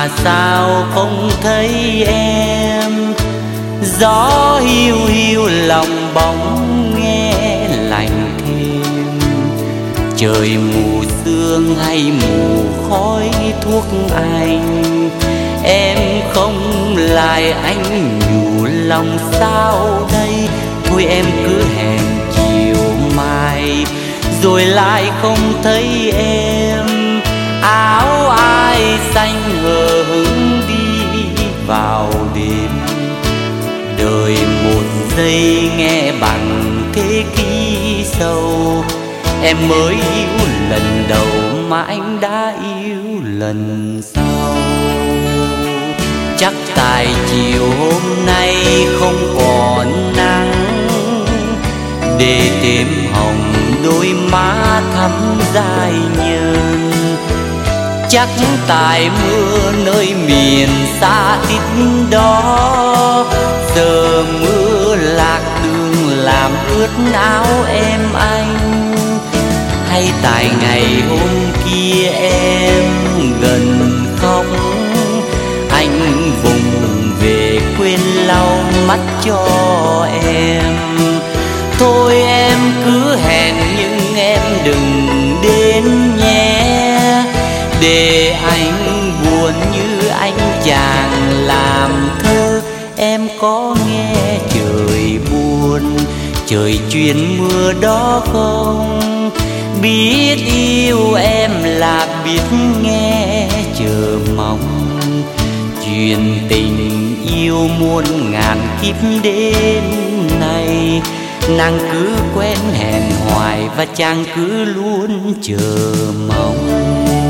mà sao không thấy em. Gió hiu hiu lòng bóng nghe lạnh thêm. Trời mù sương hay mù khói thuốc anh, em không lại anh nhủ lòng sao đây. Thôi em cứ hẹn chiều mai rồi lại không thấy em. Áo ai xanh hờ hững đi vào đêm. Đời một giây nghe bằng thế kỷ sâu. Em mới yêu lần đầu mà anh đã yêu lần sau. Chắc tại chiều hôm nay không còn nắng để thêm hồng đôi má thắm dai nhơn. Chắc tại mưa nơi miền xa tít đó, giờ mưa lạc đường làm ướt áo em anh. Hay tại ngày hôm kia em gần khóc, anh vùng về quên lau mắt cho em. Thôi em cứ hẹn nhưng em đừng đến nhé, để anh buồn như anh chàng làm thơ. Em có nghe trời buồn, trời chuyên mưa đó không? Biết yêu em là biết nghe chờ mong. Chuyện tình yêu muôn ngàn kiếp đến nay, nàng cứ quen hẹn hoài và chàng cứ luôn chờ mong.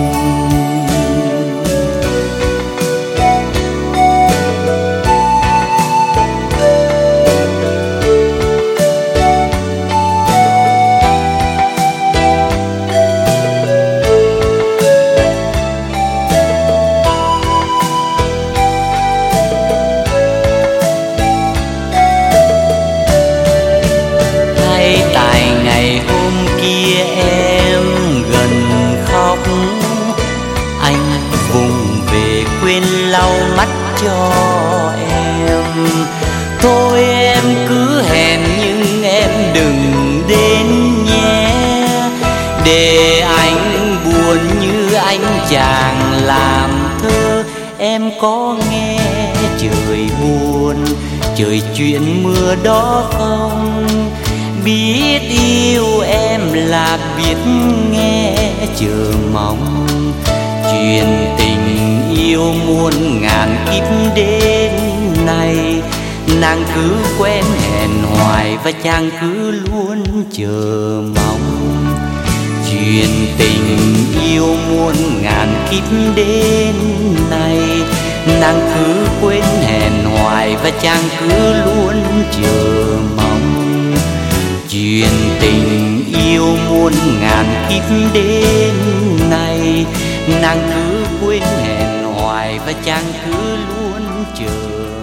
Lau mắt cho em. Thôi em cứ hẹn nhưng em đừng đến nhé, để anh buồn như anh chàng làm thơ. Em có nghe trời buồn, trời chuyện mưa đó không? Biết yêu em là biết nghe chờ mong. Chuyện tình yêu muôn ngàn kiếp đến nay, nàng cứ quen hẹn hoài và chàng cứ luôn chờ mong. Chuyện tình yêu muôn ngàn kiếp đến nay, nàng cứ quên hẹn hoài và chàng cứ luôn chờ mong. Chuyện tình yêu muôn ngàn kiếp đến nay, nàng cứ quên hẹn hoài và chàng cứ luôn chờ